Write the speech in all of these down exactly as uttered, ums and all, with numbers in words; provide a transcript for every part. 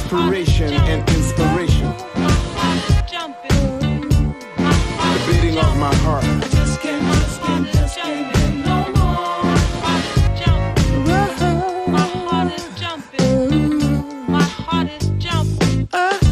desperation and inspiration. The beating of my heart. I just can't, just can't, just can't get no more. My heart is jumping. My heart is jumping.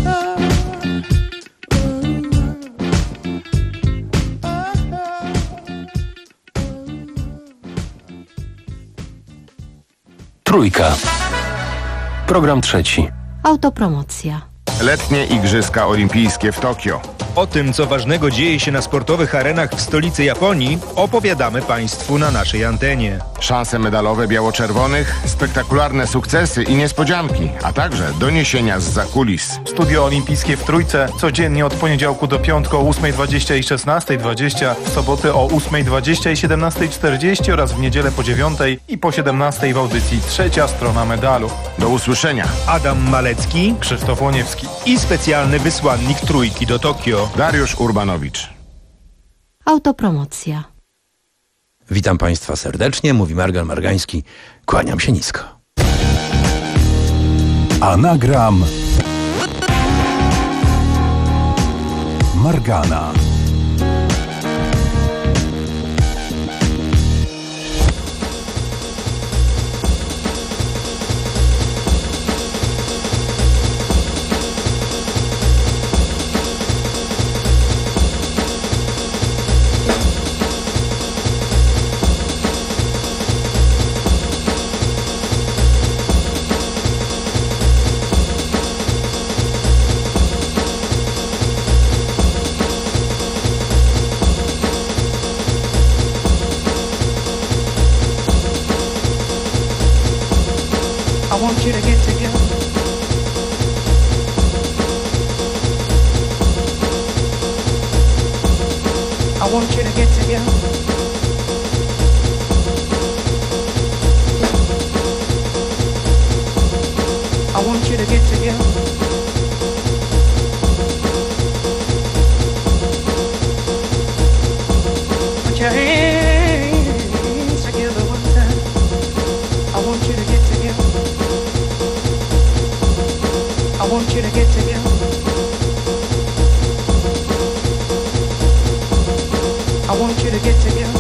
Trójka. Program trzeci. Autopromocja. Letnie Igrzyska Olimpijskie w Tokio. O tym, co ważnego dzieje się na sportowych arenach w stolicy Japonii, opowiadamy Państwu na naszej antenie. Szanse medalowe biało-czerwonych, spektakularne sukcesy i niespodzianki, a także doniesienia zza kulis. Studio Olimpijskie w Trójce codziennie od poniedziałku do piątku o ósma dwadzieścia i szesnasta dwadzieścia, w soboty o ósma dwadzieścia i siedemnasta czterdzieści oraz w niedzielę po dziewiątej i po siedemnastej w audycji Trzecia Strona Medalu. Do usłyszenia. Adam Malecki, Krzysztof Łoniewski i specjalny wysłannik Trójki do Tokio, Dariusz Urbanowicz. Autopromocja. Witam Państwa serdecznie, mówi Margan Margański. Kłaniam się nisko. Anagram Margana. I want you to get together. I want you to get together. I want you to get together. Put your hands together one time. I want you to get together. I want you to get together. I want you to get together.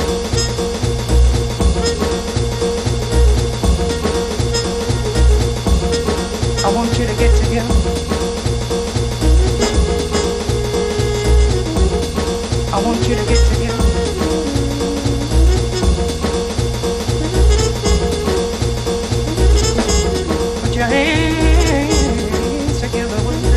I want you to get together. I want you to get together. Put your hands together one time.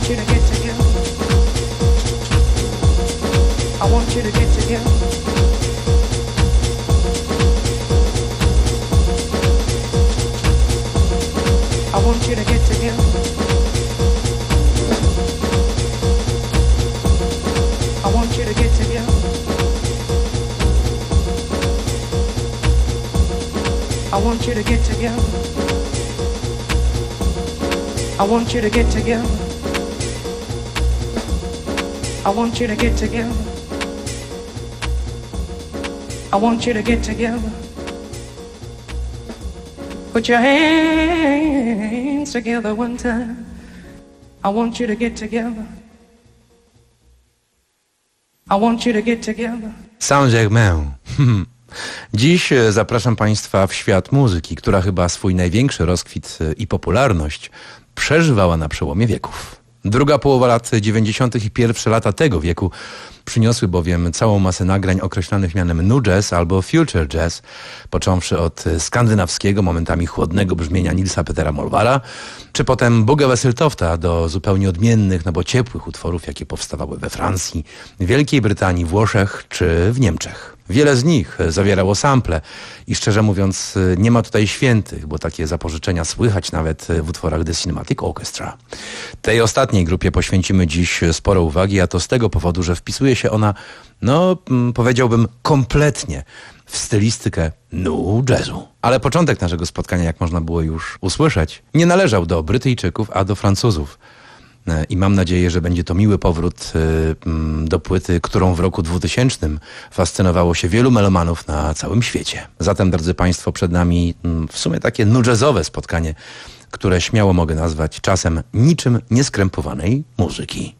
you to get together. I want you to get together. I want you to get together. I want you to get together. I want you to get together. I want you to get together. I want you to get together. I want you to get together. Put your hands together one time. I want you to get together. I want you to get together. Saint-Germain. Dziś zapraszam Państwa w świat muzyki, która chyba swój największy rozkwit i popularność przeżywała na przełomie wieków. Druga połowa lat dziewięćdziesiątych i pierwsze lata tego wieku przyniosły bowiem całą masę nagrań określanych mianem nu jazz albo future jazz, począwszy od skandynawskiego, momentami chłodnego brzmienia Nilsa Petera Molvara, czy potem Bugge Wesseltofta do zupełnie odmiennych, no bo ciepłych utworów, jakie powstawały we Francji, Wielkiej Brytanii, Włoszech czy w Niemczech. Wiele z nich zawierało sample i szczerze mówiąc nie ma tutaj świętych, bo takie zapożyczenia słychać nawet w utworach The Cinematic Orchestra. Tej ostatniej grupie poświęcimy dziś sporo uwagi, a to z tego powodu, że wpisuje się ona, no powiedziałbym kompletnie w stylistykę nu jazzu. Ale początek naszego spotkania, jak można było już usłyszeć, nie należał do Brytyjczyków, a do Francuzów. I mam nadzieję, że będzie to miły powrót do płyty, którą w roku dwutysięcznym fascynowało się wielu melomanów na całym świecie. Zatem, drodzy Państwo, przed nami w sumie takie nu jazzowe spotkanie, które śmiało mogę nazwać czasem niczym nieskrępowanej muzyki.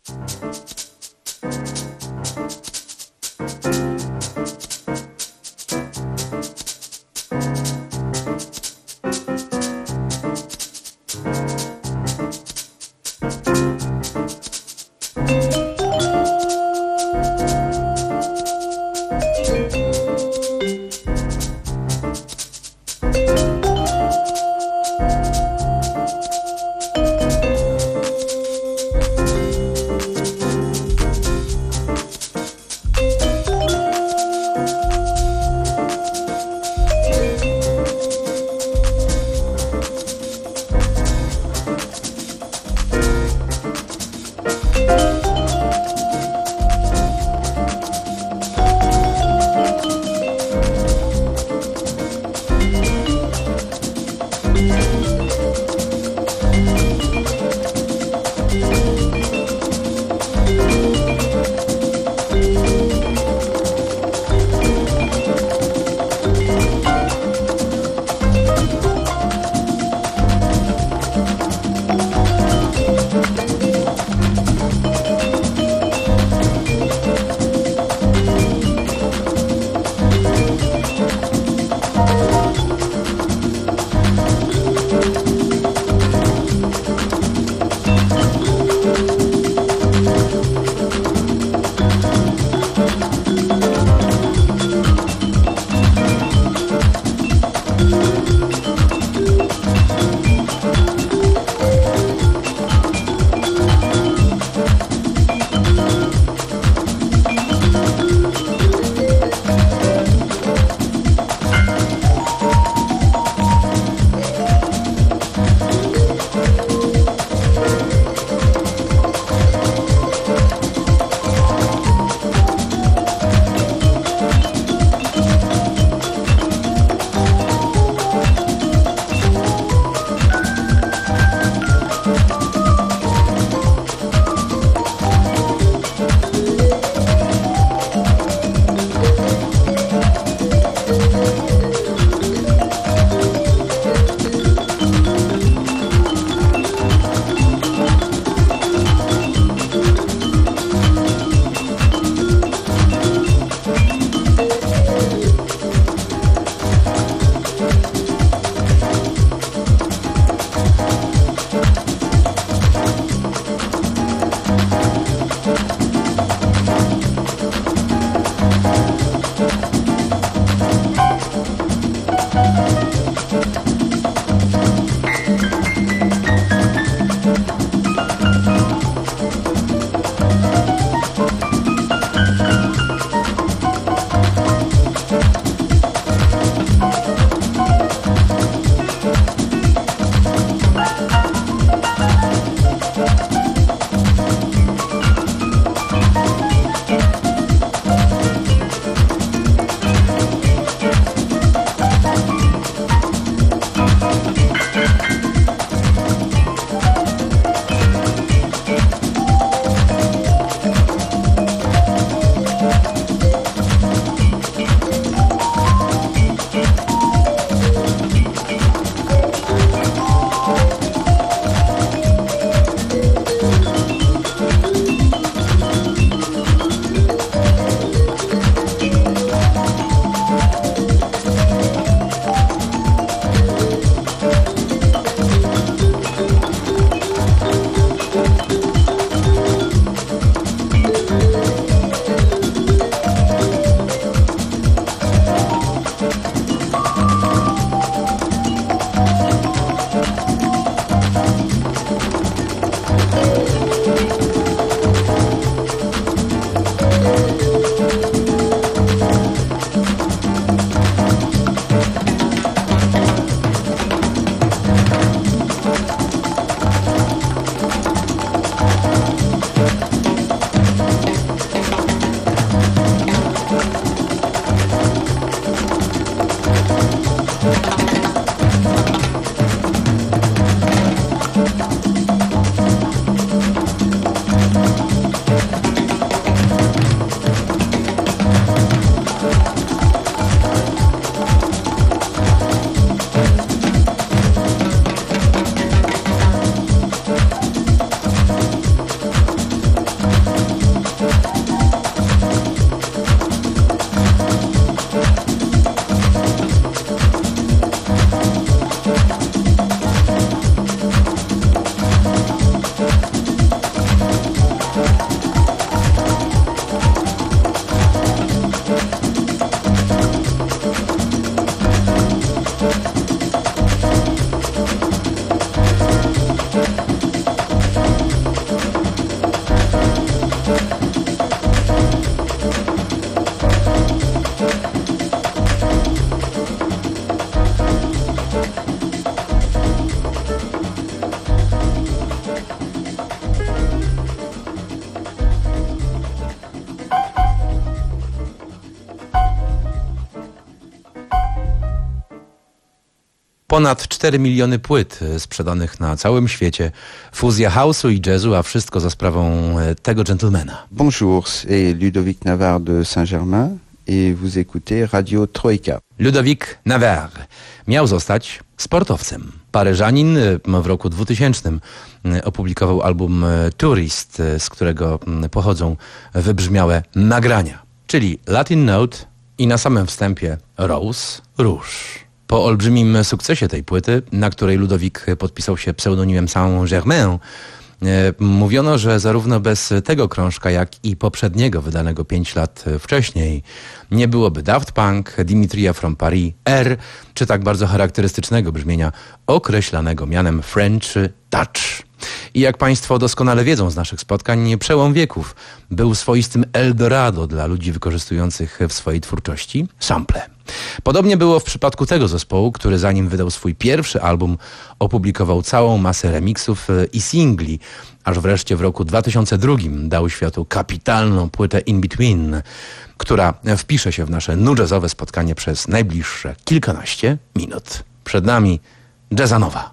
Ponad cztery miliony płyt sprzedanych na całym świecie, fuzja house'u i jazzu, a wszystko za sprawą tego gentlemana. Bonjour, c'est Ludovic Navarre de Saint-Germain et vous écoutez Radio Troika. Ludovic Navarre miał zostać sportowcem. Paryżanin w roku dwutysięcznym opublikował album Tourist, z którego pochodzą wybrzmiałe nagrania, czyli Latin Note i na samym wstępie Rose Rouge. Po olbrzymim sukcesie tej płyty, na której Ludovic podpisał się pseudonimem Saint-Germain, mówiono, że zarówno bez tego krążka, jak i poprzedniego, wydanego pięć lat wcześniej, nie byłoby Daft Punk, Dimitria from Paris, R, czy tak bardzo charakterystycznego brzmienia określanego mianem French Touch. I jak Państwo doskonale wiedzą z naszych spotkań, przełom wieków był swoistym Eldorado dla ludzi wykorzystujących w swojej twórczości sample. Podobnie było w przypadku tego zespołu, który zanim wydał swój pierwszy album, opublikował całą masę remixów i singli, aż wreszcie w roku dwa tysiące drugim dał światu kapitalną płytę In Between, która wpisze się w nasze nu-jazzowe spotkanie przez najbliższe kilkanaście minut. Przed nami Jazzanowa.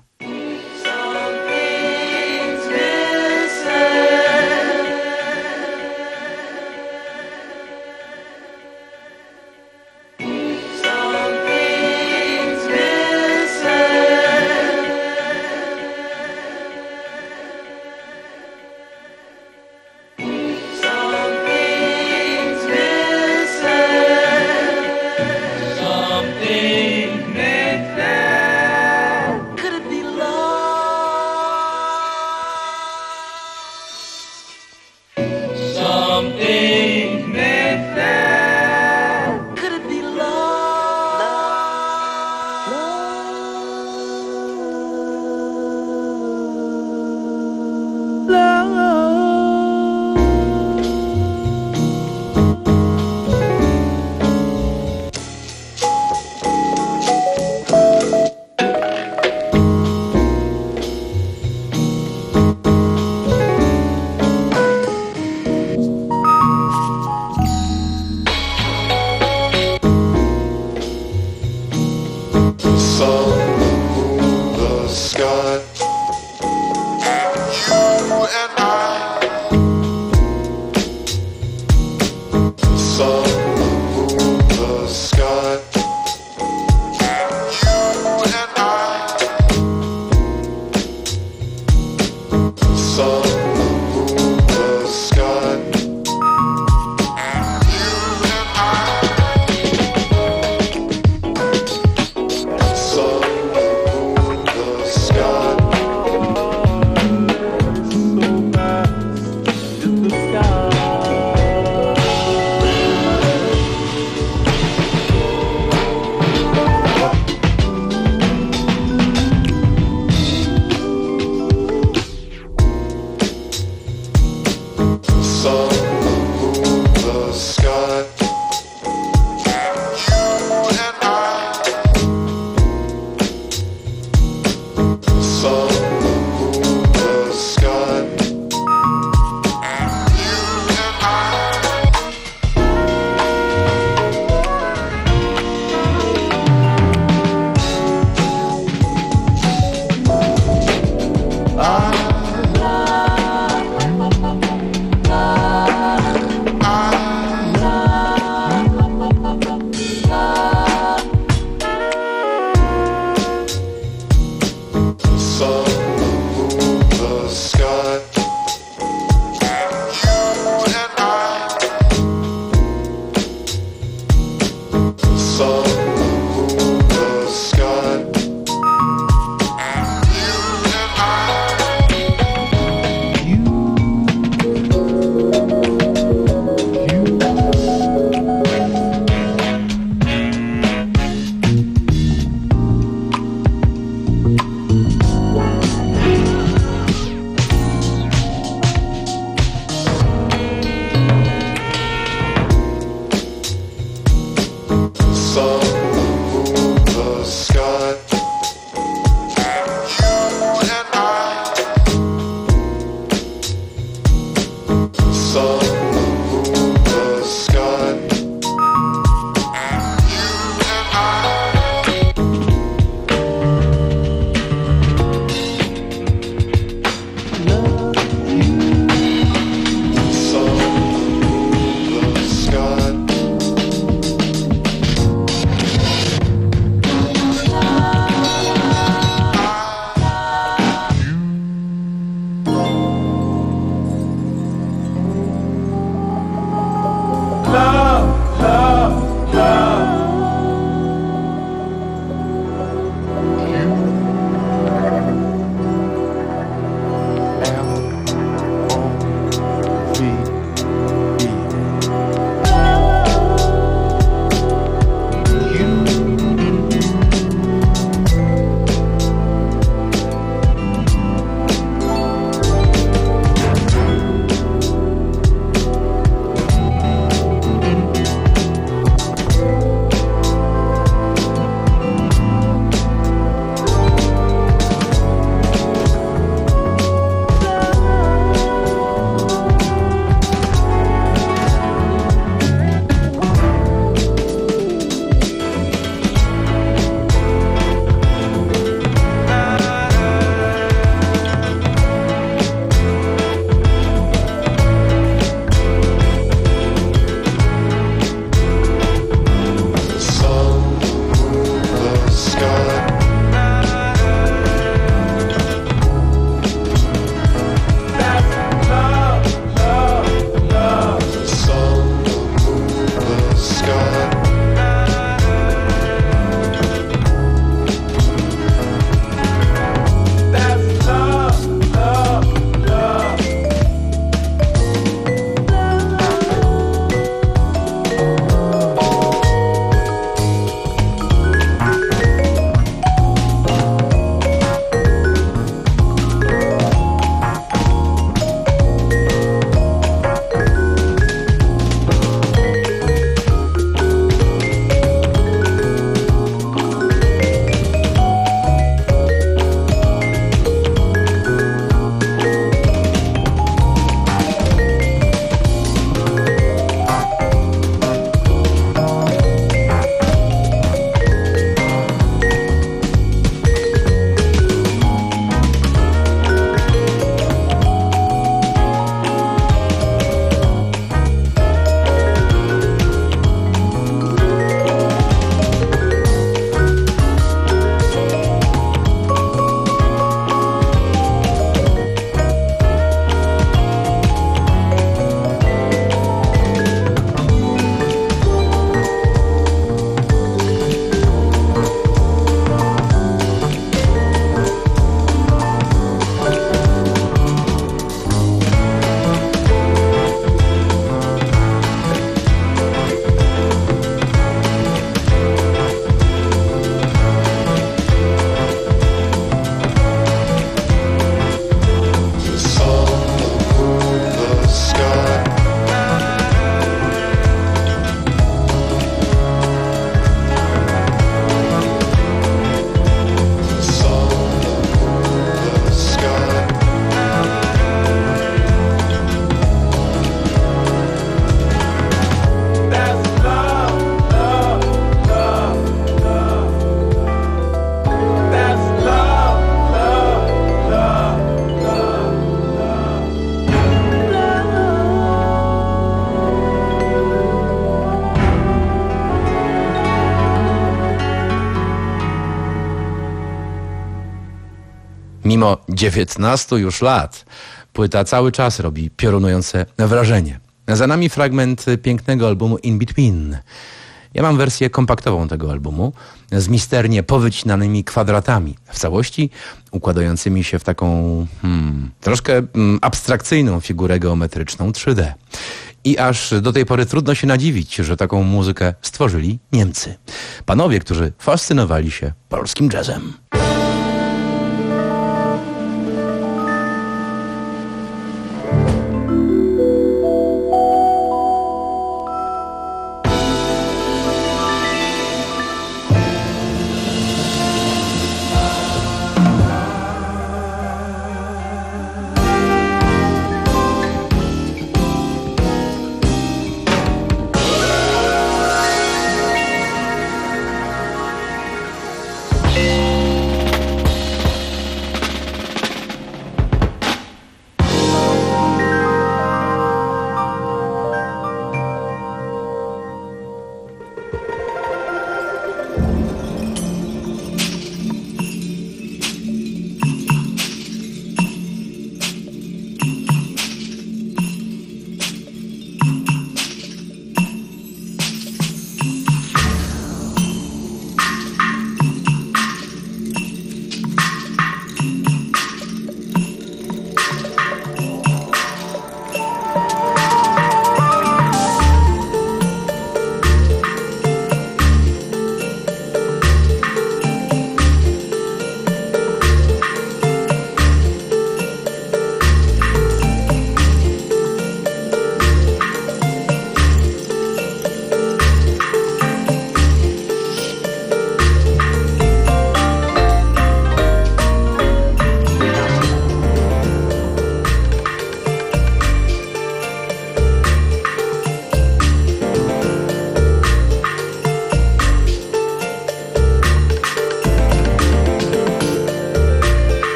Mimo dziewiętnastu już lat płyta cały czas robi piorunujące wrażenie. Za nami fragment pięknego albumu In Between. Ja mam wersję kompaktową tego albumu z misternie powycinanymi kwadratami, w całości układającymi się w taką hmm, troszkę hmm, abstrakcyjną figurę geometryczną trzy D. I aż do tej pory trudno się nadziwić, że taką muzykę stworzyli Niemcy. Panowie, którzy fascynowali się polskim jazzem.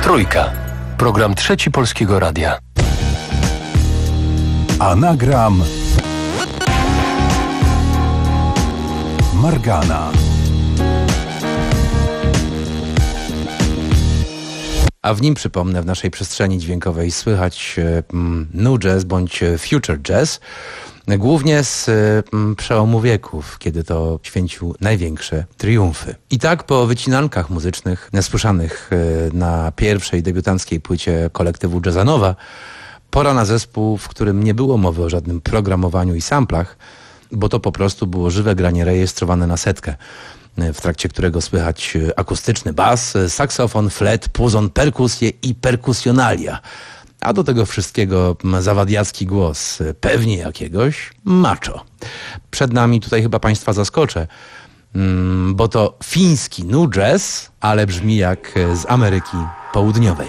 Trójka. Program Trzeci Polskiego Radia. Anagram Margana. A w nim, przypomnę, w naszej przestrzeni dźwiękowej słychać mm, new jazz bądź future jazz, głównie z mm, przełomu wieków, kiedy to święcił największe triumfy. I tak po wycinankach muzycznych słyszanych y, na pierwszej debiutanckiej płycie kolektywu Jazzanowa, pora na zespół, w którym nie było mowy o żadnym programowaniu i samplach, bo to po prostu było żywe granie rejestrowane na setkę, w trakcie którego słychać akustyczny bas, saksofon, flet, puzon, perkusje i perkusjonalia. A do tego wszystkiego zawadiacki głos, pewnie jakiegoś macho. Przed nami tutaj chyba Państwa zaskoczę, bo to fiński nu jazz, ale brzmi jak z Ameryki Południowej.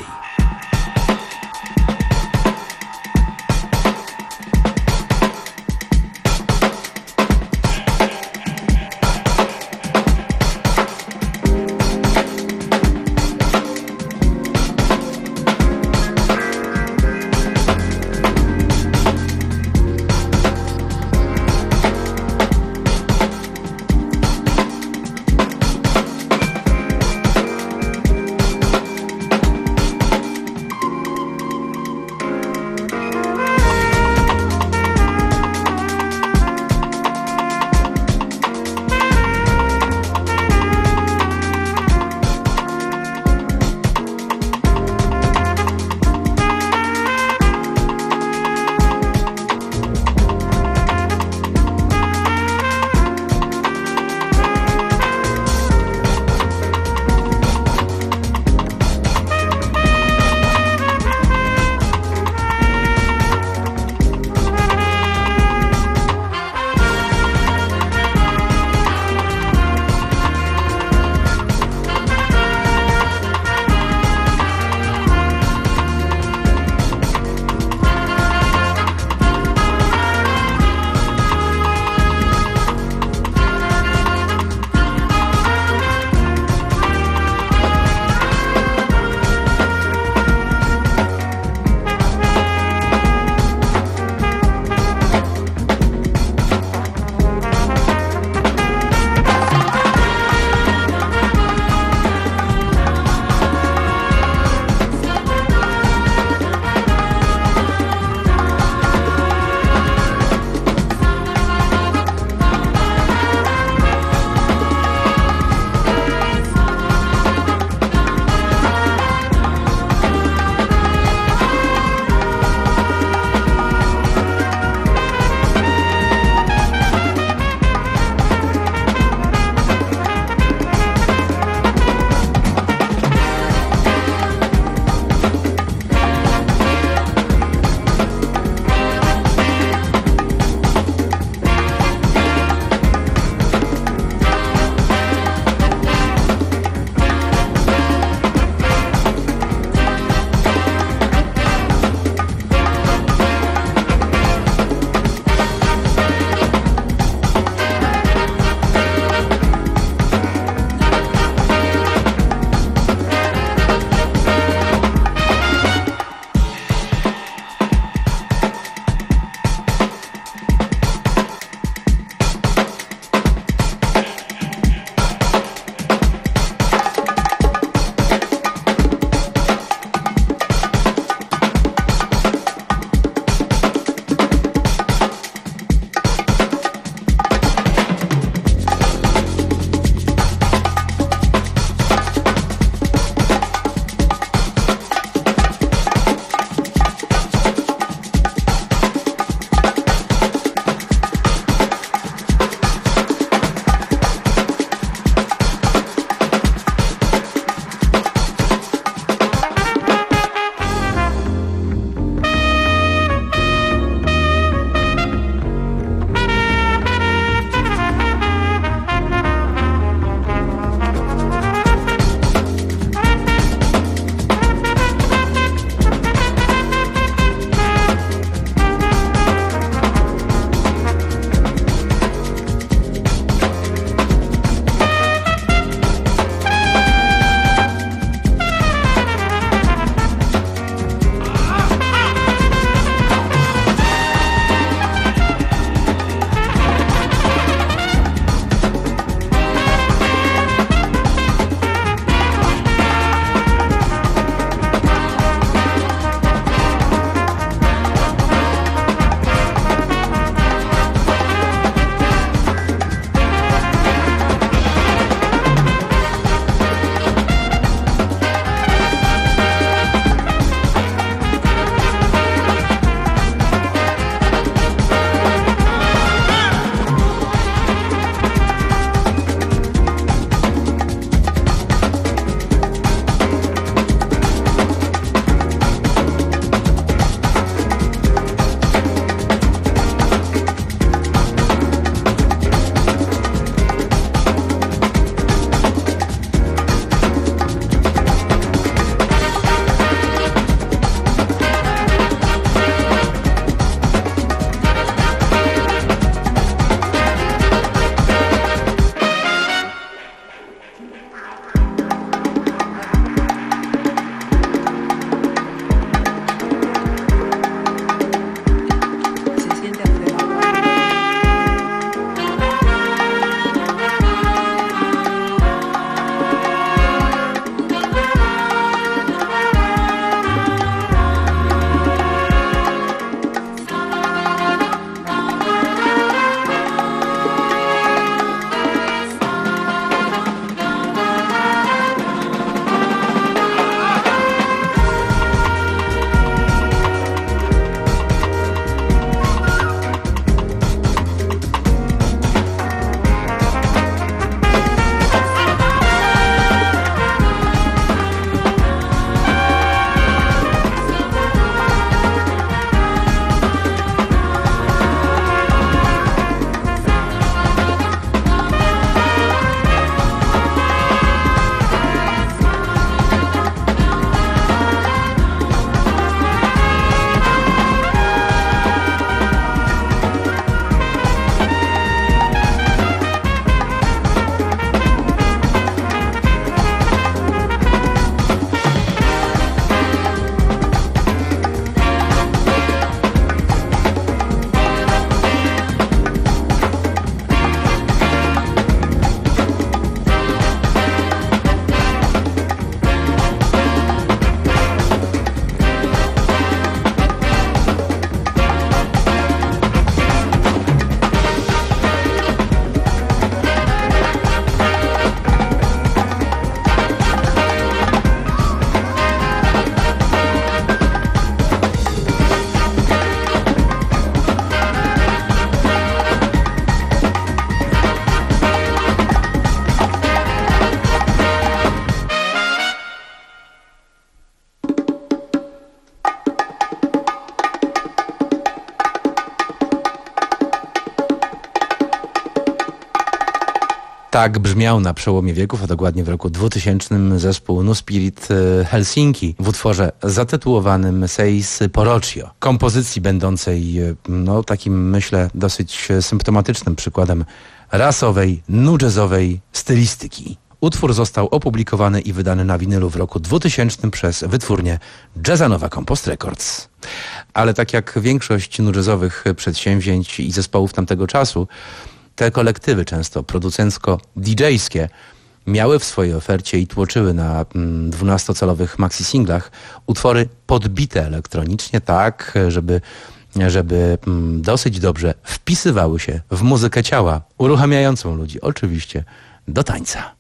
Tak brzmiał na przełomie wieków, a dokładnie w roku dwutysięcznym zespół No Spirit Helsinki w utworze zatytułowanym Seis Porocio. Kompozycji będącej, no takim myślę, dosyć symptomatycznym przykładem rasowej, nu-jazzowej stylistyki. Utwór został opublikowany i wydany na winylu w roku dwutysięcznym przez wytwórnię Jazzanova Compost Records. Ale tak jak większość nu-jazzowych przedsięwzięć i zespołów tamtego czasu, te kolektywy, często producencko-didżejskie, miały w swojej ofercie i tłoczyły na dwunastocalowych maxi-singlach utwory podbite elektronicznie tak, żeby, żeby dosyć dobrze wpisywały się w muzykę ciała, uruchamiającą ludzi oczywiście do tańca.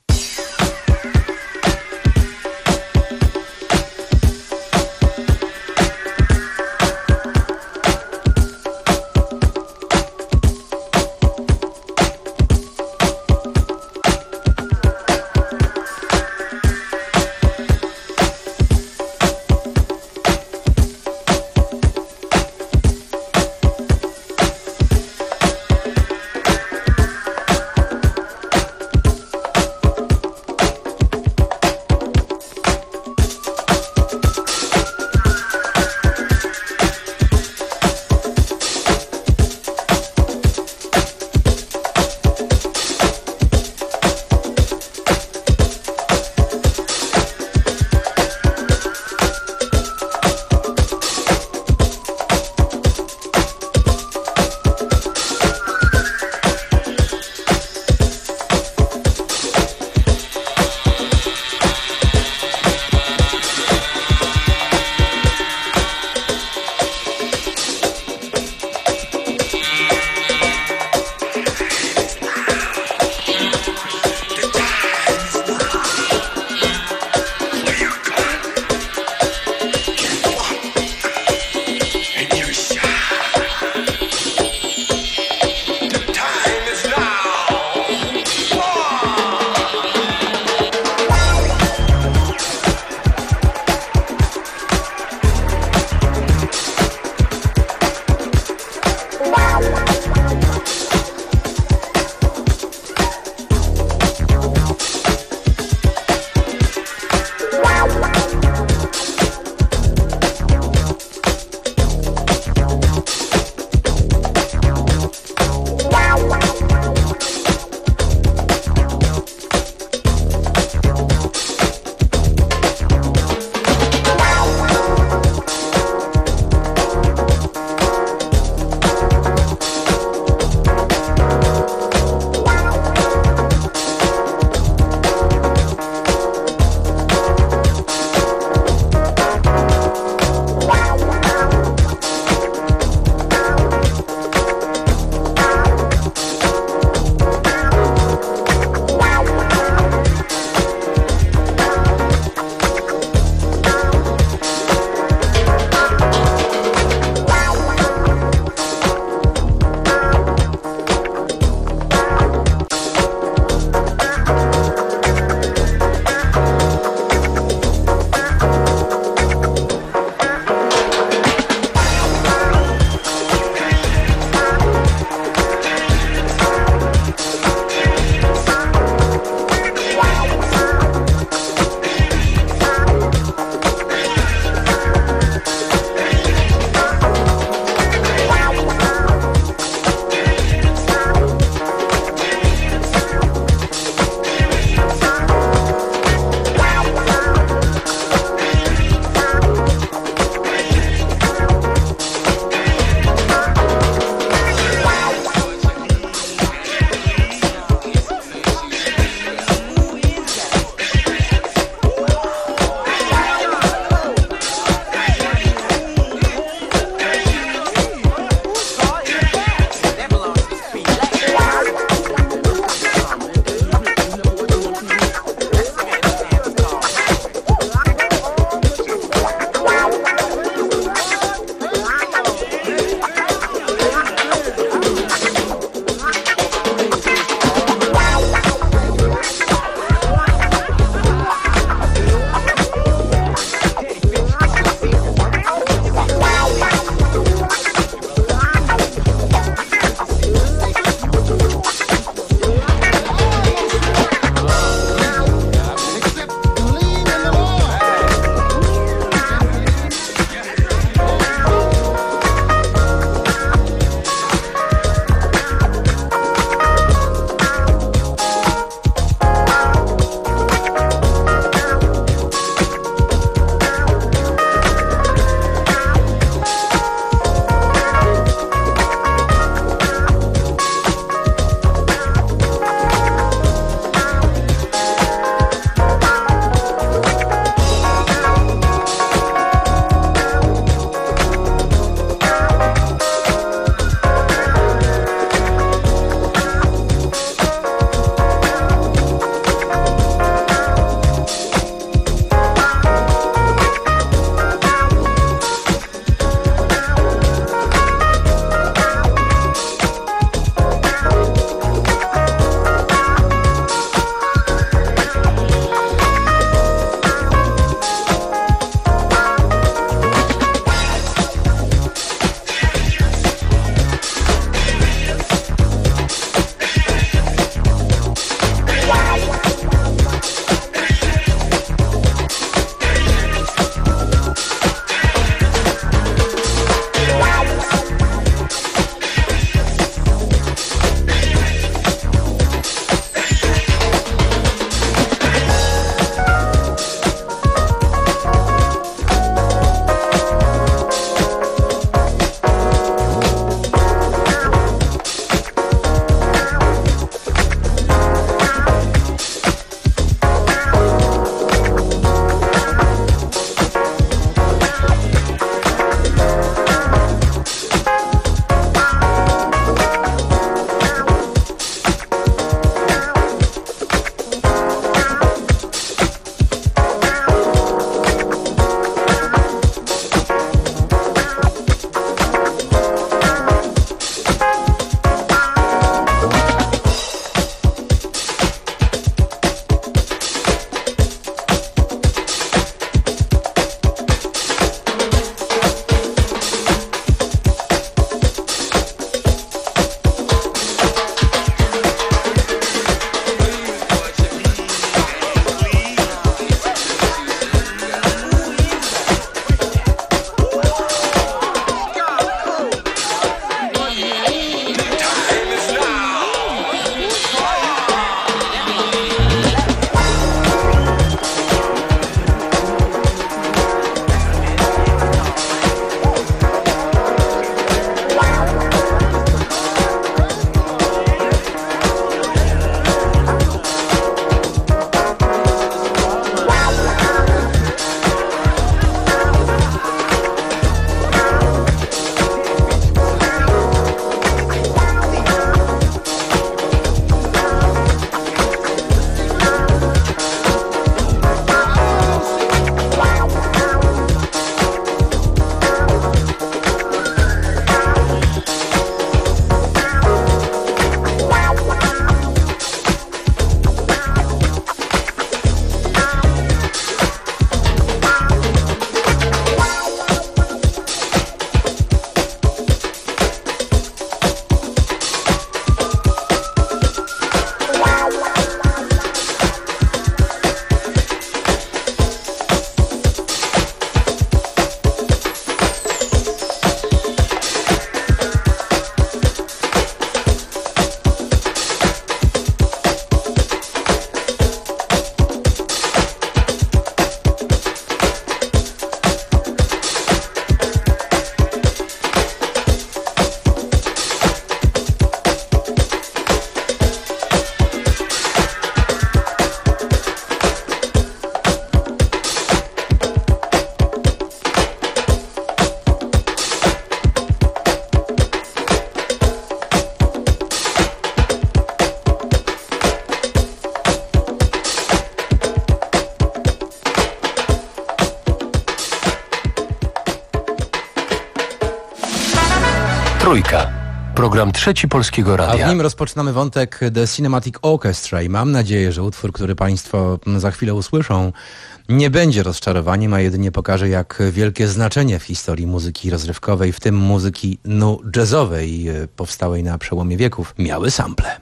Trójka. Program Trzeci Polskiego A Radia. w nim rozpoczynamy wątek The Cinematic Orchestra i mam nadzieję, że utwór, który Państwo za chwilę usłyszą, nie będzie rozczarowaniem, a jedynie pokaże, jak wielkie znaczenie w historii muzyki rozrywkowej, w tym muzyki nu jazzowej, powstałej na przełomie wieków, miały sample.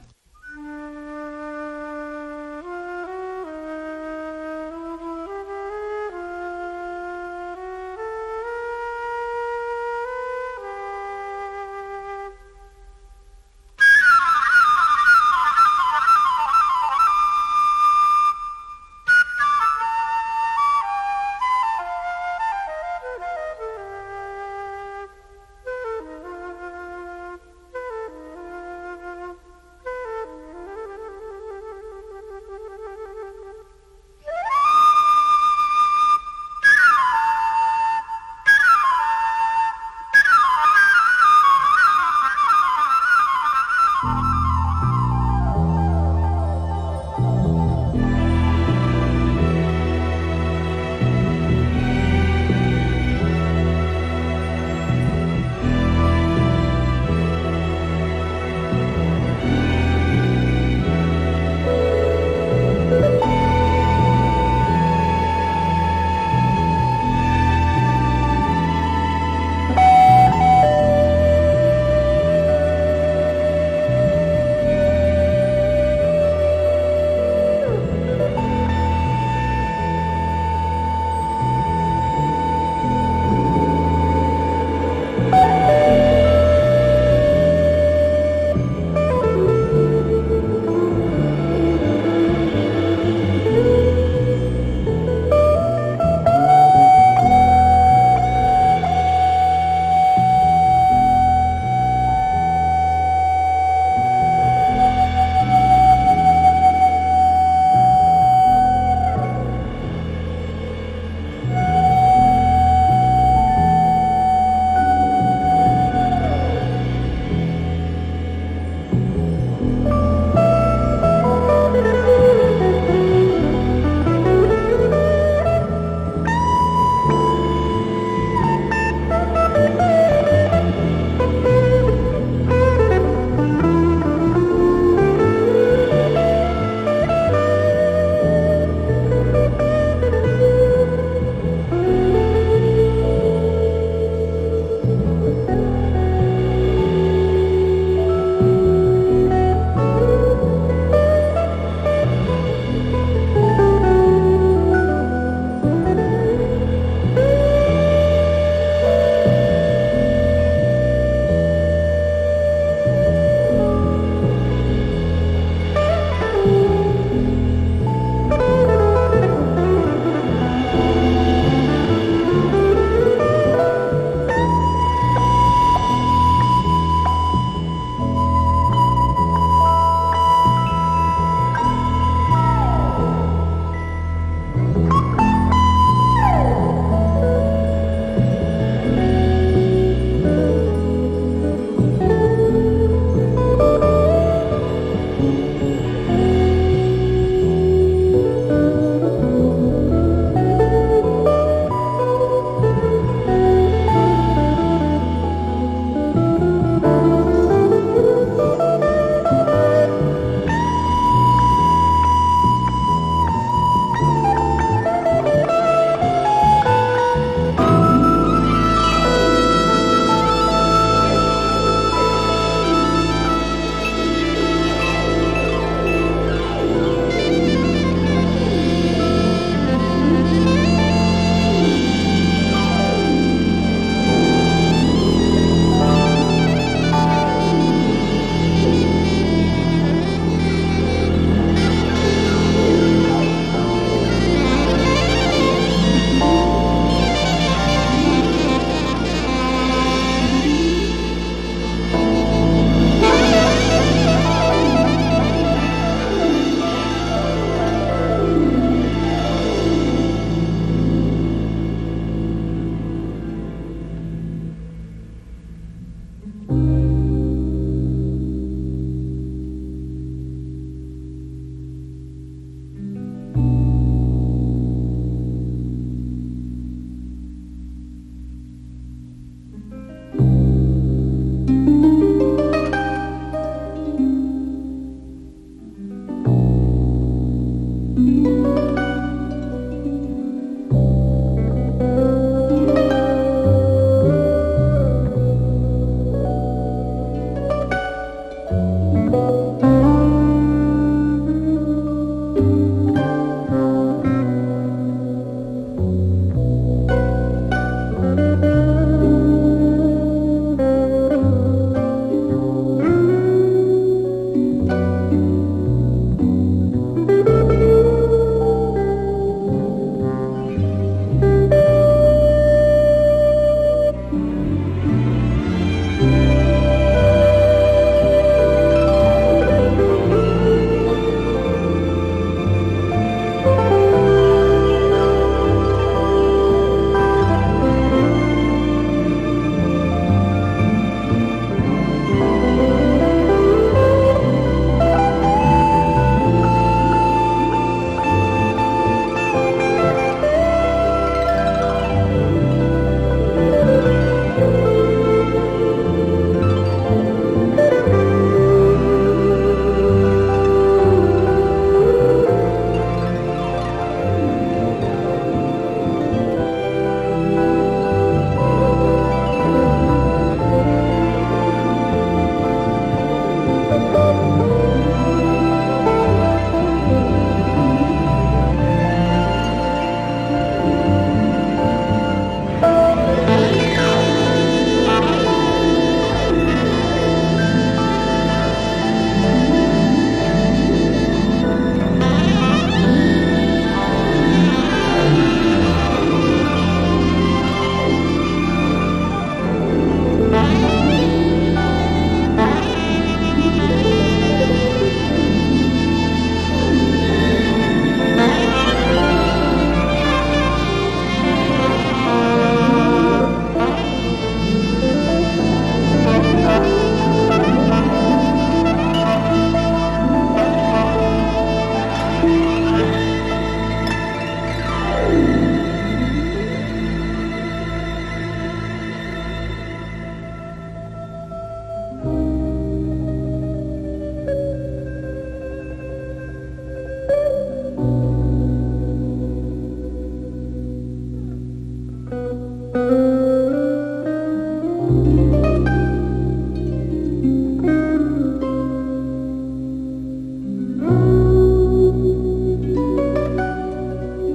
Thank